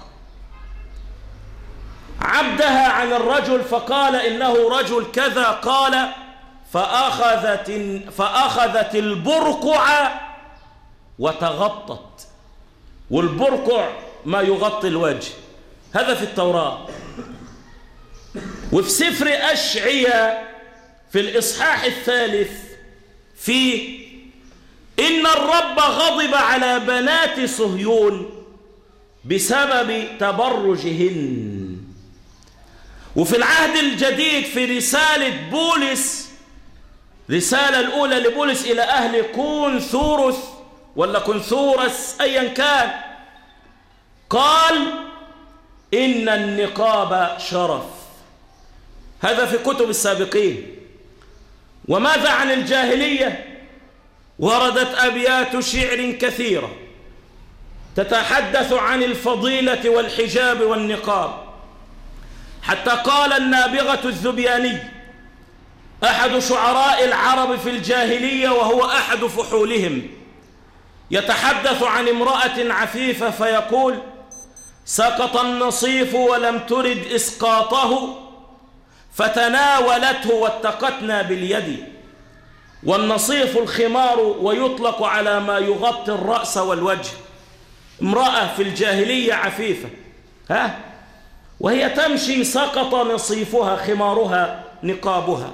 عبدها عن الرجل فقال إنه رجل كذا، قال فأخذت, فأخذت البرقع وتغطت، والبرقع ما يغطي الوجه، هذا في التوراة. وفي سفر أشعياء في الإصحاح الثالث في إن الرب غضب على بنات صهيون بسبب تبرجهن. وفي العهد الجديد في رسالة بولس، رسالة الأولى لبولس إلى أهل كونثورس ولا كونثورس أيا كان، قال إن النقاب شرف، هذا في كتب السابقين. وماذا عن الجاهلية؟ وردت أبيات شعر كثيرة تتحدث عن الفضيلة والحجاب والنقاب، حتى قال النابغة الذبياني أحد شعراء العرب في الجاهلية وهو أحد فحولهم، يتحدث عن امرأة عفيفة فيقول: سقط النصيف ولم ترد إسقاطه فتناولته واتقتنا باليد. والنصيف الخمار ويطلق على ما يغطي الرأس والوجه. امرأة في الجاهلية عفيفة، ها وهي تمشي سقط نصيفها خمارها نقابها،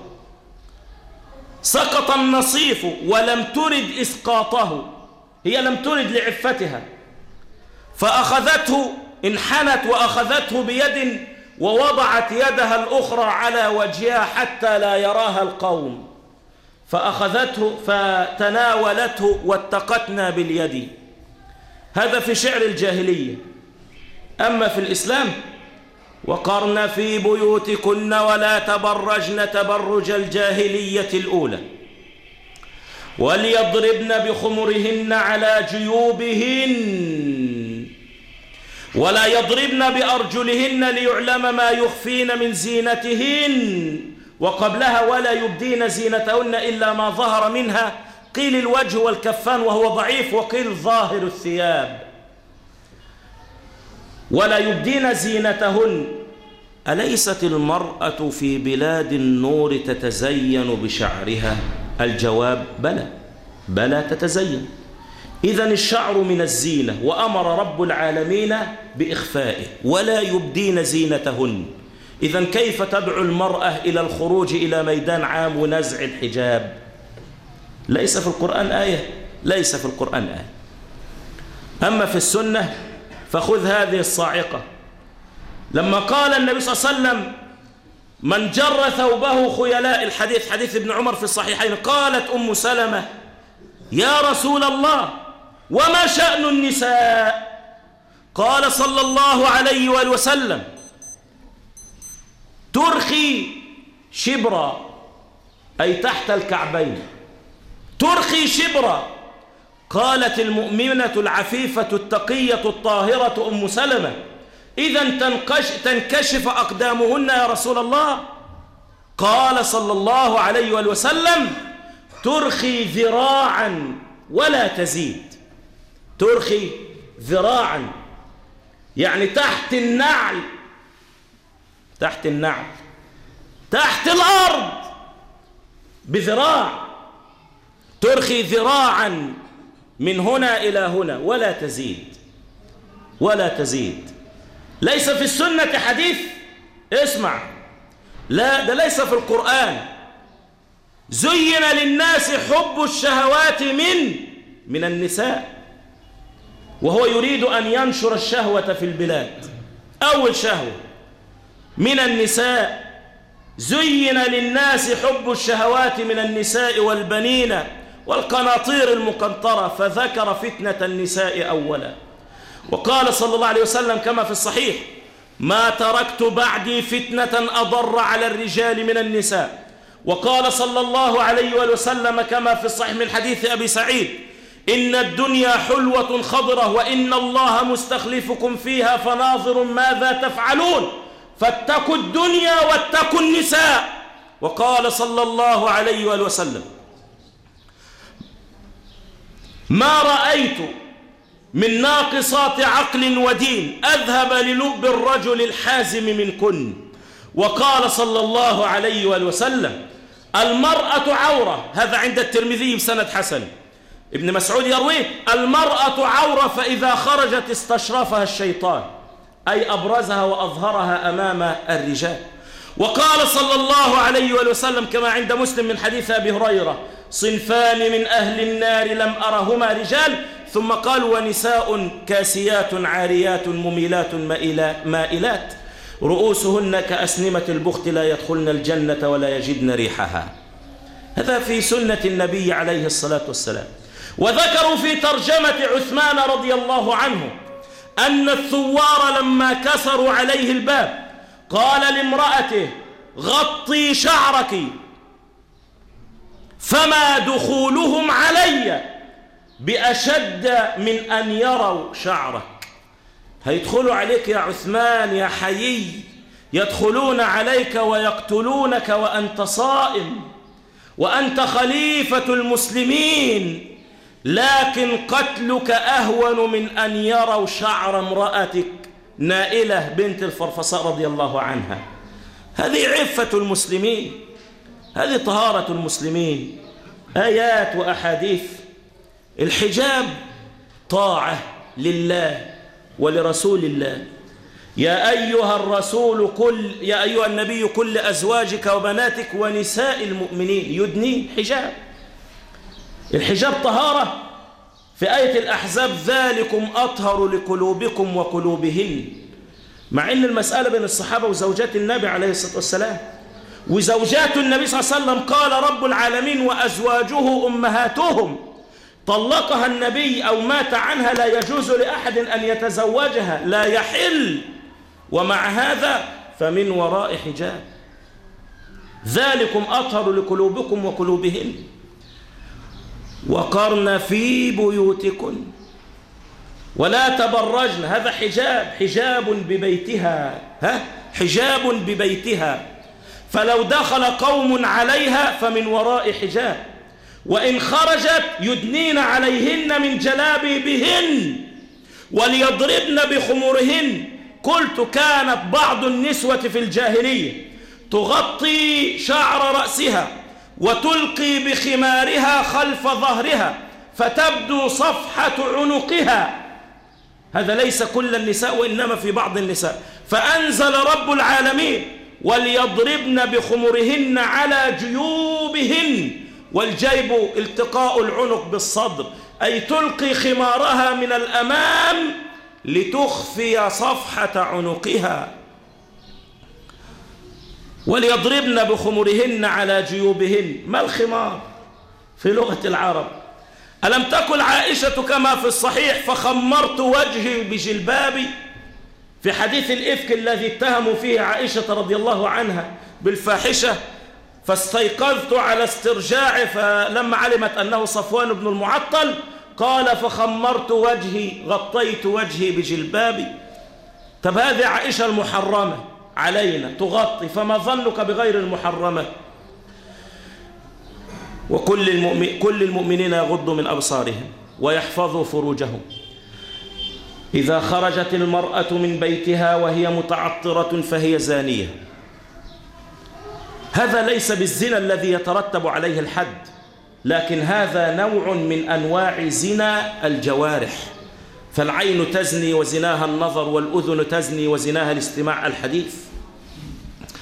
سقط النصيف ولم ترد إسقاطه، هي لم ترد لعفتها، فأخذته، انحنت وأخذته بيد ووضعت يدها الأخرى على وجهها حتى لا يراها القوم، فأخذته فتناولته واتقتنا باليد. هذا في شعر الجاهلية. أما في الإسلام: وقرن في بيوتكن ولا تبرجن تبرج الجاهلية الأولى وليضربن بخمرهن على جيوبهن ولا يضربن بأرجلهن ليعلم ما يخفين من زينتهن. وقبلها: ولا يبدين زينتهن إلا ما ظهر منها، قيل الوجه والكفان وهو ضعيف، وقيل ظاهر الثياب. ولا يبدين زينتهن. أليست المرأة في بلاد النور تتزين بشعرها؟ الجواب: بلى بلى تتزين. إذن الشعر من الزينة، وأمر رب العالمين بإخفائه. ولا يبدين زينتهن. إذن كيف تدعو المرأة إلى الخروج إلى ميدان عام ونزع الحجاب؟ ليس في القرآن آية، ليس في القرآن آية. أما في السنة فخذ هذه الصاعقة. لما قال النبي صلى الله عليه وسلم: من جر ثوبه خيلاء، الحديث حديث ابن عمر في الصحيحين، قالت أم سلمة: يا رسول الله وما شأن النساء؟ قال صلى الله عليه وآله وسلم: ترخي شبرا، أي تحت الكعبين، ترخي شبرا. قالت المؤمنة العفيفة التقية الطاهرة أم سلمة: إذن تنكش تنكشف أقدامهن يا رسول الله؟ قال صلى الله عليه وآله وسلم: ترخي ذراعا ولا تزيد. ترخي ذراعا يعني تحت النعل، تحت النعل، تحت الأرض بذراع. ترخي ذراعا من هنا إلى هنا ولا تزيد، ولا تزيد. ليس في السنة حديث، اسمع، لا ده ليس في القرآن. زين للناس حب الشهوات من من النساء، وهو يريد أن ينشر الشهوة في البلاد. أول شهوة من النساء، زين للناس حب الشهوات من النساء والبنين والقناطير المقنطرة، فذكر فتنة النساء أولا. وقال صلى الله عليه وسلم كما في الصحيح: ما تركت بعدي فتنة أضر على الرجال من النساء. وقال صلى الله عليه وسلم كما في الصحيح من حديث أبي سعيد: إن الدنيا حلوة خضرة وإن الله مستخلفكم فيها فناظر ماذا تفعلون، فاتقوا الدنيا واتقوا النساء. وقال صلى الله عليه وسلم: ما رأيت من ناقصات عقل ودين أذهب للب الرجل الحازم منكن. وقال صلى الله عليه وسلم: المرأة عورة، هذا عند الترمذي بسند حسن، ابن مسعود يرويه: المرأة عورة فإذا خرجت استشرفها الشيطان، أي أبرزها وأظهرها أمام الرجال. وقال صلى الله عليه وسلم كما عند مسلم من حديث أبي هريرة: صنفان من أهل النار لم أرهما رجال، ثم قال: ونساء كاسيات عاريات مميلات مائلات رؤوسهن كأسنمة البخت لا يدخلن الجنة ولا يجدن ريحها. هذا في سنة النبي عليه الصلاة والسلام. وذكروا في ترجمة عثمان رضي الله عنه أن الثوار لما كسروا عليه الباب قال لامرأته: غطي شعرك، فما دخولهم علي بأشد من أن يروا شعرك. هيدخلوا عليك يا عثمان يا حيي، يدخلون عليك ويقتلونك وأنت صائم وأنت خليفة المسلمين، لكن قتلك أهون من أن يروا شعر امرأتك نائلة بنت الفرفصاء رضي الله عنها. هذه عفة المسلمين، هذه طهارة المسلمين. آيات وأحاديث. الحجاب طاعة لله ولرسول الله. يا أيها الرسول قل يا أيها النبي قل لأزواجك وبناتك ونساء المؤمنين يدنين حجاب. الحجاب طهارة. في آية الأحزاب: ذلكم أطهر لقلوبكم وقلوبهن. مع أن المسألة بين الصحابة وزوجات النبي عليه الصلاة والسلام، وزوجات النبي صلى الله عليه وسلم قال رب العالمين: وأزواجه أمهاتهم. طلقها النبي أو مات عنها لا يجوز لأحد أن يتزوجها، لا يحل. ومع هذا فمن وراء حجاب. ذلكم أطهر لقلوبكم وقلوبهن. وقرن في بيوتكن ولا تبرجن. هذا حجاب، حجاب ببيتها، ها حجاب ببيتها. فلو دخل قوم عليها فمن وراء حجاب. وإن خرجت يدنين عليهن من جلابيبهن وليضربن بخمورهن. قلت: كانت بعض النسوة في الجاهلية تغطي شعر رأسها وتلقي بخمارها خلف ظهرها فتبدو صفحة عنقها. هذا ليس كل النساء وإنما في بعض النساء. فأنزل رب العالمين: وليضربن بخمرهن على جيوبهن. والجيب التقاء العنق بالصدر، أي تلقي خمارها من الأمام لتخفي صفحة عنقها. وليضربن بخمرهن على جيوبهن. ما الخمار في لغة العرب؟ ألم تقل عائشة كما في الصحيح: فخمرت وجهي بجلبابي، في حديث الإفك الذي اتهموا فيه عائشة رضي الله عنها بالفاحشة، فاستيقظت على استرجاعه فلما علمت أنه صفوان بن المعطل قال: فخمرت وجهي، غطيت وجهي بجلبابي. طب هذه عائشة المحرمة علينا تغطي، فما ظنك بغير المحرمة؟ وكل المؤمن كل المؤمنين يغضوا من أبصارهم ويحفظوا فروجهم. إذا خرجت المرأة من بيتها وهي متعطرة فهي زانية. هذا ليس بالزنا الذي يترتب عليه الحد، لكن هذا نوع من أنواع زنا الجوارح. فالعين تزني وزناها النظر، والأذن تزني وزناها الاستماع الحديث.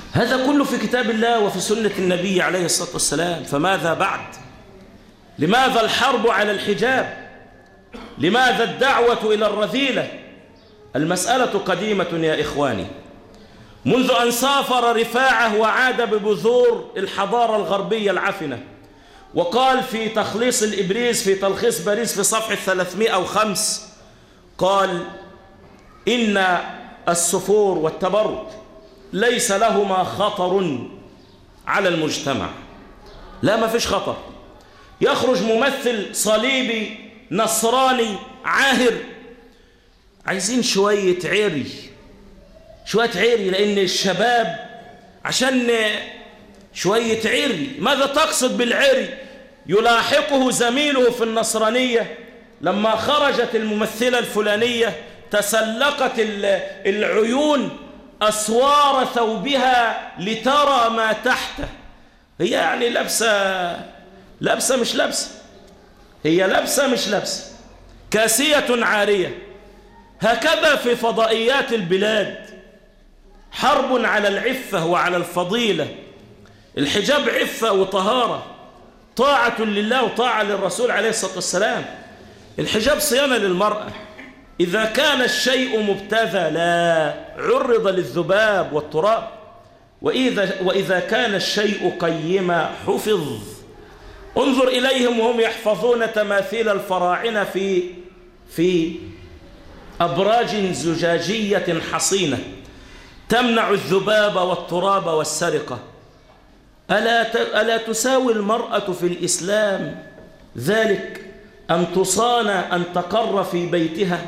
هذا كله في كتاب الله وفي سنة النبي عليه الصلاة والسلام. فماذا بعد؟ لماذا الحرب على الحجاب؟ لماذا الدعوة إلى الرذيلة؟ المسألة قديمة يا إخواني، منذ أن سافر رفاعة وعاد ببذور الحضارة الغربية العفنة، وقال في تخليص الإبريز في تلخيص باريس في صفحة ثلاثمائة وخمسة، قال إن السفور والتبرج ليس لهما خطر على المجتمع. لا، ما فيش خطر. يخرج ممثل صليبي نصراني عاهر، عايزين شوية عري، شوية عري، لأن الشباب عشان شوية عري. ماذا تقصد بالعري؟ يلاحقه زميله في النصرانية لما خرجت الممثلة الفلانية تسلقت العيون أسوار ثوبها لترى ما تحته. هي يعني لابسة لابسة مش لابسة، هي لابسة مش لابسة، كاسية عارية. هكذا في فضائيات البلاد، حرب على العفة وعلى الفضيلة. الحجاب عفة وطهارة، طاعة لله وطاعة للرسول عليه الصلاة والسلام. الحجاب صيانة للمرأة. إذا كان الشيء مبتذلا عرض للذباب والتراب، وإذا, وإذا كان الشيء قيما حفظ. انظر إليهم وهم يحفظون تماثيل الفراعنة في في أبراج زجاجية حصينة تمنع الذباب والتراب والسرقة. ألا ألا تساوي المرأة في الإسلام ذلك أن تصان أن تقر في بيتها؟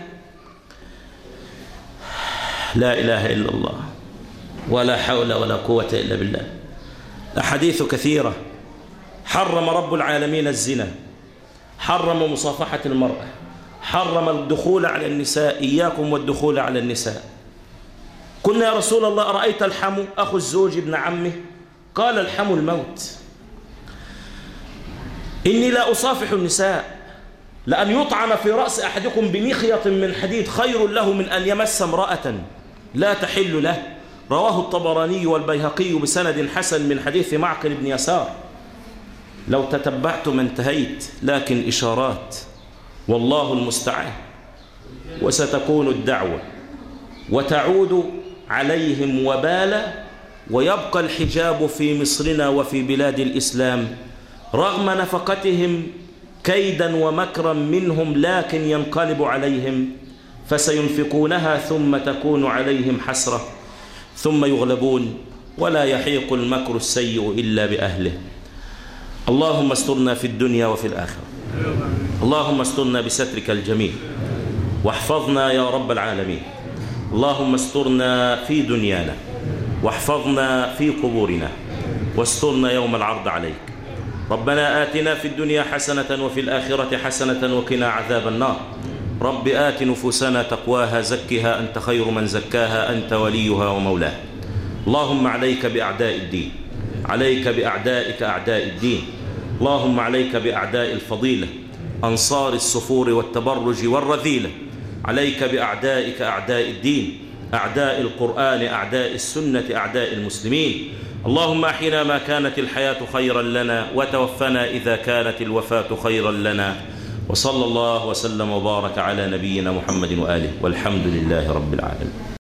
لا إله إلا الله، ولا حول ولا قوة إلا بالله. أحاديث كثيرة. حرم رب العالمين الزنا، حرم مصافحة المرأة، حرم الدخول على النساء، إياكم والدخول على النساء. قلنا يا رسول الله أرأيت الحمو أخو الزوج ابن عمه؟ قال الحمو الموت. إني لا أصافح النساء، لأن يطعن في رأس أحدكم بمخيط من حديد خير له من أن يمس امرأة لا تحل له. رواه الطبراني والبيهقي بسند حسن من حديث معقل بن يسار. لو تتبعت ما انتهيت، لكن إشارات، والله المستعان. وستكون الدعوة وتعود عليهم وبالا، ويبقى الحجاب في مصرنا وفي بلاد الإسلام رغم نفقتهم كيدا ومكرا منهم، لكن ينقلب عليهم فسينفقونها ثم تكون عليهم حسرة ثم يغلبون، ولا يحيق المكر السيء إلا بأهله. اللهم استرنا في الدنيا وفي الآخرة. اللهم استرنا بسترك الجميل واحفظنا يا رب العالمين. اللهم استرنا في دنيانا واحفظنا في قبورنا واسترنا يوم العرض عليك. ربنا آتنا في الدنيا حسنة وفي الآخرة حسنة وقنا عذاب النار. رب آت نفوسنا تقواها زكها أنت خير من زكاها أنت وليها ومولاها. اللهم عليك بأعداء الدين، عليك بأعدائك أعداء الدين. اللهم عليك بأعداء الفضيلة أنصار السفور والتبرج والرذيلة. عليك بأعدائك أعداء الدين، أعداء القرآن، أعداء السنة، أعداء المسلمين. اللهم أحينا ما كانت الحياة خيرا لنا، وتوفنا إذا كانت الوفاة خيرا لنا. وصلى الله وسلم وبارك على نبينا محمد وآله، والحمد لله رب العالمين.